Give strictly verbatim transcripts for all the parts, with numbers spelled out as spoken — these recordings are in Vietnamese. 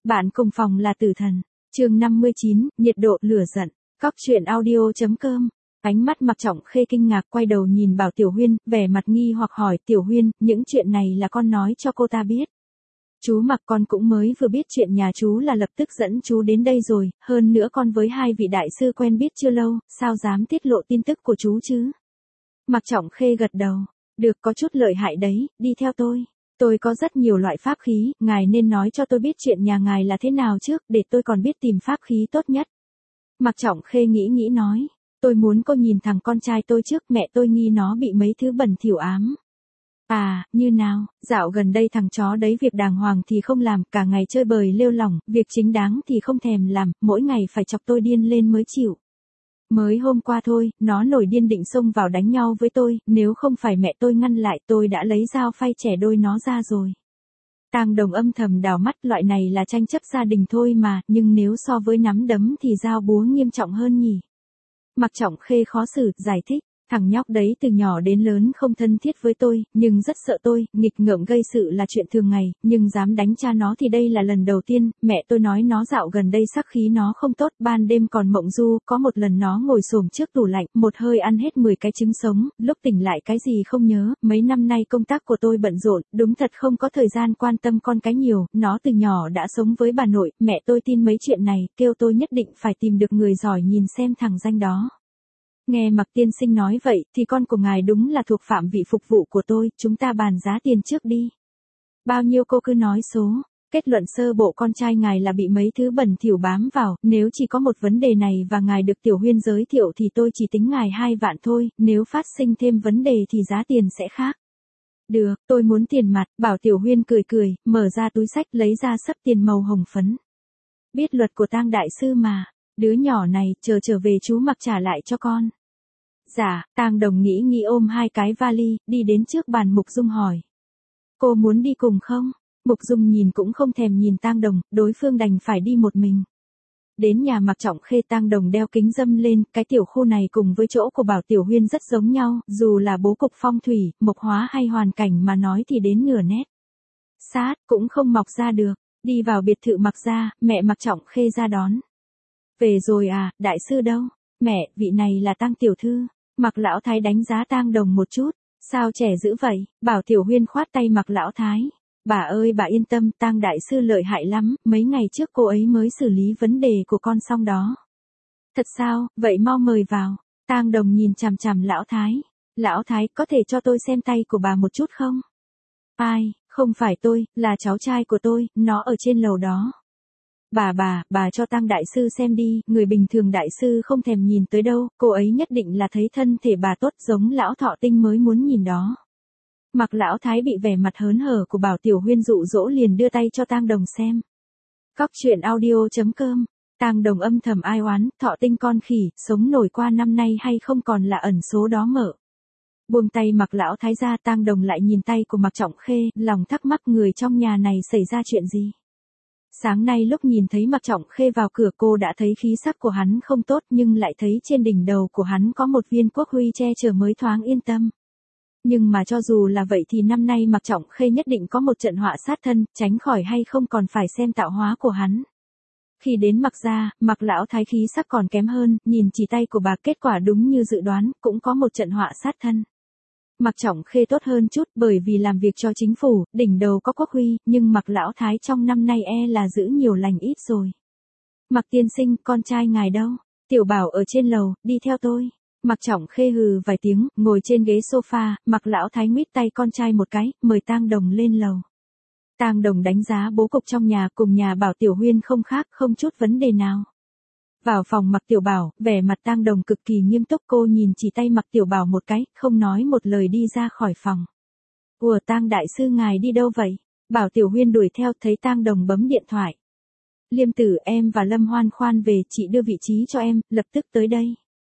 Bạn cùng phòng là tử thần. Chương năm mươi chín, nhiệt độ lửa giận. Cóc truyện audio.com. Ánh mắt Mạc Trọng Khê kinh ngạc quay đầu nhìn Bảo Tiểu Huyên, vẻ mặt nghi hoặc hỏi, Tiểu Huyên, những chuyện này là con nói cho cô ta biết. Chú Mạc, con cũng mới vừa biết chuyện nhà chú là lập tức dẫn chú đến đây rồi, hơn nữa con với hai vị đại sư quen biết chưa lâu, sao dám tiết lộ tin tức của chú chứ? Mạc Trọng Khê gật đầu, được, có chút lợi hại đấy, đi theo tôi. Tôi có rất nhiều loại pháp khí, ngài nên nói cho tôi biết chuyện nhà ngài là thế nào trước, để tôi còn biết tìm pháp khí tốt nhất. Mạc Trọng Khê nghĩ nghĩ nói, tôi muốn cô nhìn thằng con trai tôi trước, mẹ tôi nghi nó bị mấy thứ bẩn thỉu ám. À, như nào, dạo gần đây thằng chó đấy việc đàng hoàng thì không làm, cả ngày chơi bời lêu lỏng, việc chính đáng thì không thèm làm, mỗi ngày phải chọc tôi điên lên mới chịu. Mới hôm qua thôi, nó nổi điên định xông vào đánh nhau với tôi, nếu không phải mẹ tôi ngăn lại tôi đã lấy dao phay chẻ đôi nó ra rồi. Tang Đồng âm thầm đào mắt, loại này là tranh chấp gia đình thôi mà, nhưng nếu so với nắm đấm thì dao búa nghiêm trọng hơn nhỉ. Mạc Trọng Khê khó xử, giải thích. Thằng nhóc đấy từ nhỏ đến lớn không thân thiết với tôi, nhưng rất sợ tôi, nghịch ngợm gây sự là chuyện thường ngày, nhưng dám đánh cha nó thì đây là lần đầu tiên, mẹ tôi nói nó dạo gần đây sắc khí nó không tốt, ban đêm còn mộng du, có một lần nó ngồi xổm trước tủ lạnh, một hơi ăn hết mười cái trứng sống, lúc tỉnh lại cái gì không nhớ, mấy năm nay công tác của tôi bận rộn, đúng thật không có thời gian quan tâm con cái nhiều, nó từ nhỏ đã sống với bà nội, mẹ tôi tin mấy chuyện này, kêu tôi nhất định phải tìm được người giỏi nhìn xem thằng danh đó. Nghe Mạc tiên sinh nói vậy, thì con của ngài đúng là thuộc phạm vị phục vụ của tôi, chúng ta bàn giá tiền trước đi. Bao nhiêu cô cứ nói số, kết luận sơ bộ con trai ngài là bị mấy thứ bẩn thỉu bám vào, nếu chỉ có một vấn đề này và ngài được Tiểu Huyên giới thiệu thì tôi chỉ tính ngài hai vạn thôi, nếu phát sinh thêm vấn đề thì giá tiền sẽ khác. Được, tôi muốn tiền mặt, Bảo Tiểu Huyên cười cười, mở ra túi xách lấy ra sấp tiền màu hồng phấn. Biết luật của Tang đại sư mà. Đứa nhỏ này, chờ trở về chú Mạc trả lại cho con. Dạ, Tang Đồng nghĩ nghĩ ôm hai cái vali, đi đến trước bàn Mục Dung hỏi. Cô muốn đi cùng không? Mục Dung nhìn cũng không thèm nhìn Tang Đồng, đối phương đành phải đi một mình. Đến nhà Mạc Trọng Khê, Tang Đồng đeo kính râm lên, cái tiểu khu này cùng với chỗ của Bảo Tiểu Huyên rất giống nhau, dù là bố cục phong thủy, mộc hóa hay hoàn cảnh mà nói thì đến nửa nét. Sát, cũng không mọc ra được, đi vào biệt thự Mạc gia, mẹ Mạc Trọng Khê ra đón. Về rồi à, đại sư đâu? Mẹ, vị này là Tang tiểu thư. Mạc lão thái đánh giá Tang Đồng một chút. Sao trẻ dữ vậy? Bảo Tiểu Huyên khoát tay Mạc lão thái. Bà ơi bà yên tâm, Tang đại sư lợi hại lắm, mấy ngày trước cô ấy mới xử lý vấn đề của con xong đó. Thật sao, vậy mau mời vào. Tang Đồng nhìn chằm chằm lão thái. Lão thái, có thể cho tôi xem tay của bà một chút không? Ai, không phải tôi, là cháu trai của tôi, nó ở trên lầu đó. Bà bà, bà cho Tang đại sư xem đi, người bình thường đại sư không thèm nhìn tới đâu, cô ấy nhất định là thấy thân thể bà tốt giống lão thọ tinh mới muốn nhìn đó. Mạc lão thái bị vẻ mặt hớn hở của Bảo Tiểu Huyên dụ dỗ liền đưa tay cho Tang Đồng xem. Cóc truyện audio.com. Tang Đồng âm thầm ai oán, thọ tinh con khỉ, sống nổi qua năm nay hay không còn là ẩn số đó mở. Buông tay Mạc lão thái ra, Tang Đồng lại nhìn tay của Mạc Trọng Khê, lòng thắc mắc người trong nhà này xảy ra chuyện gì. Sáng nay lúc nhìn thấy Mạc Trọng Khê vào cửa cô đã thấy khí sắc của hắn không tốt nhưng lại thấy trên đỉnh đầu của hắn có một viên quốc huy che chở mới thoáng yên tâm. Nhưng mà cho dù là vậy thì năm nay Mạc Trọng Khê nhất định có một trận họa sát thân, tránh khỏi hay không còn phải xem tạo hóa của hắn. Khi đến Mạc gia, Mạc lão thái khí sắc còn kém hơn, nhìn chỉ tay của bà kết quả đúng như dự đoán, cũng có một trận họa sát thân. Mạc Trọng Khê tốt hơn chút bởi vì làm việc cho chính phủ, đỉnh đầu có quốc huy, nhưng Mạc lão thái trong năm nay e là giữ nhiều lành ít rồi. Mạc tiên sinh, con trai ngài đâu? Tiểu Bảo ở trên lầu, đi theo tôi. Mạc Trọng Khê hừ vài tiếng, ngồi trên ghế sofa, Mạc lão thái mít tay con trai một cái, mời Tang Đồng lên lầu. Tang Đồng đánh giá bố cục trong nhà cùng nhà Bảo Tiểu Huyên không khác, không chút vấn đề nào. Vào phòng Mạc Tiểu Bảo, vẻ mặt Tang Đồng cực kỳ nghiêm túc, cô nhìn chỉ tay Mạc Tiểu Bảo một cái, không nói một lời đi ra khỏi phòng. Ủa Tang đại sư ngài đi đâu vậy? Bảo Tiểu Huyên đuổi theo, thấy Tang Đồng bấm điện thoại. Liêm tử, em và Lâm Hoan khoan về, chị đưa vị trí cho em, lập tức tới đây.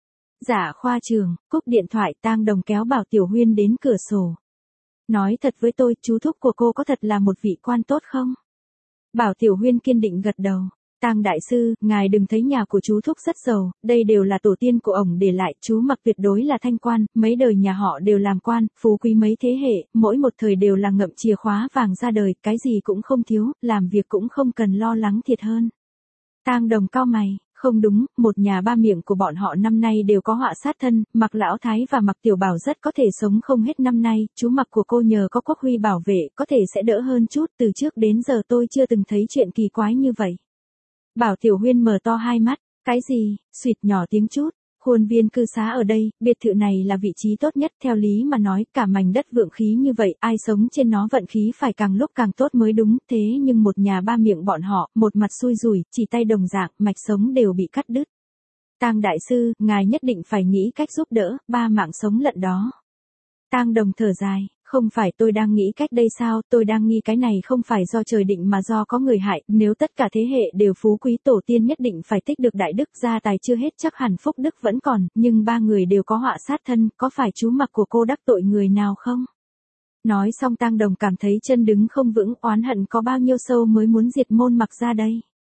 Dạ khoa trường, cúp điện thoại, Tang Đồng kéo Bảo Tiểu Huyên đến cửa sổ. Nói thật với tôi, chú thúc của cô có thật là một vị quan tốt không? Bảo Tiểu Huyên kiên định gật đầu. Tang đại sư, ngài đừng thấy nhà của chú Thúc rất giàu, đây đều là tổ tiên của ổng để lại, chú Mặc tuyệt đối là thanh quan, mấy đời nhà họ đều làm quan, phú quý mấy thế hệ, mỗi một thời đều là ngậm chìa khóa vàng ra đời, cái gì cũng không thiếu, làm việc cũng không cần lo lắng thiệt hơn. Tang Đồng cau mày, không đúng, một nhà ba miệng của bọn họ năm nay đều có họa sát thân, Mặc lão thái và Mặc tiểu bảo rất có thể sống không hết năm nay, chú Mặc của cô nhờ có Quốc Huy bảo vệ, có thể sẽ đỡ hơn chút, từ trước đến giờ tôi chưa từng thấy chuyện kỳ quái như vậy. Bảo Tiểu Huyên mở to hai mắt, cái gì, suýt nhỏ tiếng chút, khuôn viên cư xá ở đây, biệt thự này là vị trí tốt nhất, theo lý mà nói, cả mảnh đất vượng khí như vậy, ai sống trên nó vận khí phải càng lúc càng tốt mới đúng, thế nhưng một nhà ba miệng bọn họ, một mặt xui rủi, chỉ tay đồng dạng, mạch sống đều bị cắt đứt. Tang đại sư, ngài nhất định phải nghĩ cách giúp đỡ, ba mạng sống lận đó. Tang Đồng thở dài, không phải tôi đang nghĩ cách đây sao, tôi đang nghi cái này không phải do trời định mà do có người hại, nếu tất cả thế hệ đều phú quý tổ tiên nhất định phải tích được đại đức, gia tài chưa hết chắc hẳn phúc đức vẫn còn, nhưng ba người đều có họa sát thân, có phải chú Mặc của cô đắc tội người nào không? Nói xong Tang Đồng cảm thấy chân đứng không vững, oán hận có bao nhiêu sâu mới muốn diệt môn Mặc ra đây.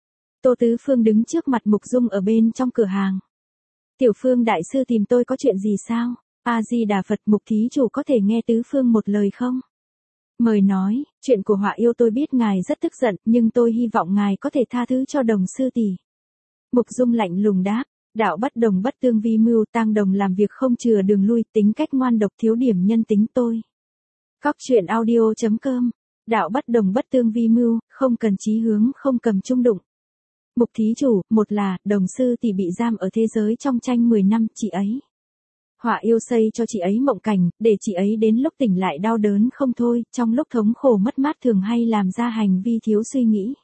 Tô Tứ Phương đứng trước mặt Mục Dung ở bên trong cửa hàng. Tiểu Phương đại sư tìm tôi có chuyện gì sao? A-di-đà Phật, Mục thí chủ có thể nghe Tứ Phương một lời không? Mời nói, chuyện của Họa Yêu tôi biết ngài rất tức giận, nhưng tôi hy vọng ngài có thể tha thứ cho Đồng sư tỷ. Mục Dung lạnh lùng đáp, đạo bất đồng bất tương vi mưu, Tang Đồng làm việc không chừa đường lui, tính cách ngoan độc thiếu điểm nhân tính tôi. Cóc truyện audio chấm com, đạo bất đồng bất tương vi mưu, không cần chí hướng, không cầm chung đụng. Mục thí chủ, một là, Đồng sư tỷ bị giam ở thế giới trong tranh mười năm, chị ấy. Họa Yêu xây cho chị ấy mộng cảnh, để chị ấy đến lúc tỉnh lại đau đớn không thôi, trong lúc thống khổ mất mát thường hay làm ra hành vi thiếu suy nghĩ.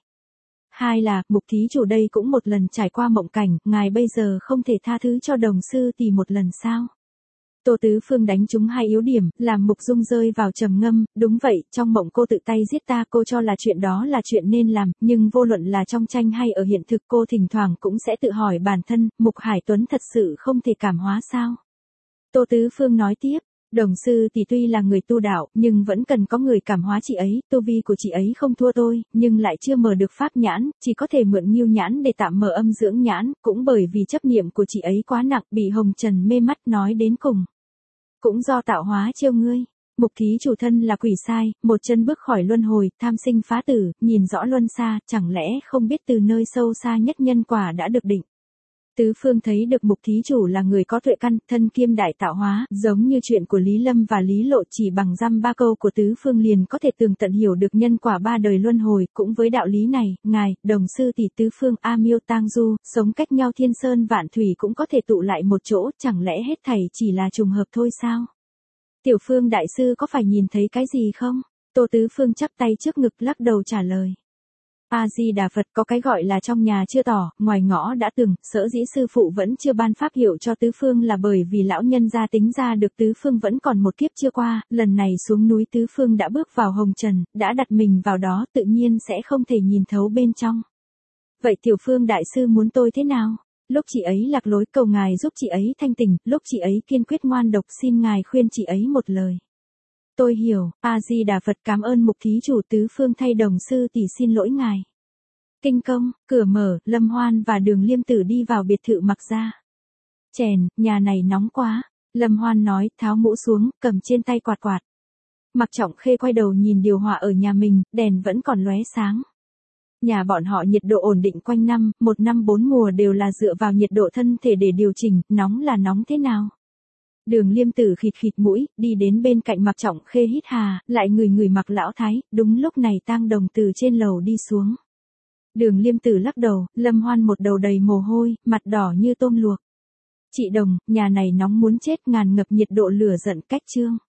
Hai là, Mục thí chủ đây cũng một lần trải qua mộng cảnh, ngài bây giờ không thể tha thứ cho Đồng sư tỷ một lần sao? Tô Tứ Phương đánh trúng hai yếu điểm, làm Mục Dung rơi vào trầm ngâm, đúng vậy, trong mộng cô tự tay giết ta, cô cho là chuyện đó là chuyện nên làm, nhưng vô luận là trong tranh hay ở hiện thực cô thỉnh thoảng cũng sẽ tự hỏi bản thân, Mục Hải Tuấn thật sự không thể cảm hóa sao? Tô Tứ Phương nói tiếp, Đồng sư tỷ tuy là người tu đạo, nhưng vẫn cần có người cảm hóa chị ấy, tu vi của chị ấy không thua tôi, nhưng lại chưa mở được pháp nhãn, chỉ có thể mượn Ngưu nhãn để tạm mở âm dưỡng nhãn, cũng bởi vì chấp niệm của chị ấy quá nặng, bị hồng trần mê mắt, nói đến cùng. Cũng do tạo hóa trêu ngươi. Mục thí chủ thân là quỷ sai, một chân bước khỏi luân hồi, tham sinh phá tử, nhìn rõ luân xa, chẳng lẽ không biết từ nơi sâu xa nhất nhân quả đã được định. Tứ Phương thấy được Mục thí chủ là người có tuệ căn, thân kiêm đại tạo hóa, giống như chuyện của Lý Lâm và Lý Lộ, chỉ bằng dăm ba câu của Tứ Phương liền có thể tường tận hiểu được nhân quả ba đời luân hồi, cũng với đạo lý này, ngài, Đồng sư tỷ Tứ Phương A Miêu Tang Du, sống cách nhau thiên sơn vạn thủy cũng có thể tụ lại một chỗ, chẳng lẽ hết thảy chỉ là trùng hợp thôi sao? Tiểu Phương đại sư có phải nhìn thấy cái gì không? Tô Tứ Phương chắp tay trước ngực lắc đầu trả lời. A-di-đà Phật, có cái gọi là trong nhà chưa tỏ, ngoài ngõ đã tường, sở dĩ sư phụ vẫn chưa ban pháp hiệu cho Tứ Phương là bởi vì lão nhân gia tính ra được Tứ Phương vẫn còn một kiếp chưa qua, lần này xuống núi Tứ Phương đã bước vào hồng trần, đã đặt mình vào đó tự nhiên sẽ không thể nhìn thấu bên trong. Vậy Tiểu Phương đại sư muốn tôi thế nào? Lúc chị ấy lạc lối cầu ngài giúp chị ấy thanh tỉnh, lúc chị ấy kiên quyết ngoan độc xin ngài khuyên chị ấy một lời. Tôi hiểu, A-di-đà Phật, cảm ơn Mục thí chủ. Tứ Phương thay Đồng sư tỷ xin lỗi ngài. Kinh công, cửa mở, Lâm Hoan và Đường Liêm Tử đi vào biệt thự Mặc ra. Chèn, nhà này nóng quá. Lâm Hoan nói, tháo mũ xuống, cầm trên tay quạt quạt. Mặc Trọng Khê quay đầu nhìn điều hòa ở nhà mình, đèn vẫn còn lóe sáng. Nhà bọn họ nhiệt độ ổn định quanh năm, một năm bốn mùa đều là dựa vào nhiệt độ thân thể để điều chỉnh, nóng là nóng thế nào. Đường Liêm Tử khịt khịt mũi, đi đến bên cạnh Mặc Trọng Khê hít hà, lại ngửi ngửi Mặc lão thái, đúng lúc này Tang Đồng từ trên lầu đi xuống. Đường Liêm Tử lắc đầu, Lâm Hoan một đầu đầy mồ hôi, mặt đỏ như tôm luộc. Chị Đồng, nhà này nóng muốn chết, ngàn ngập nhiệt độ lửa giận cách trương.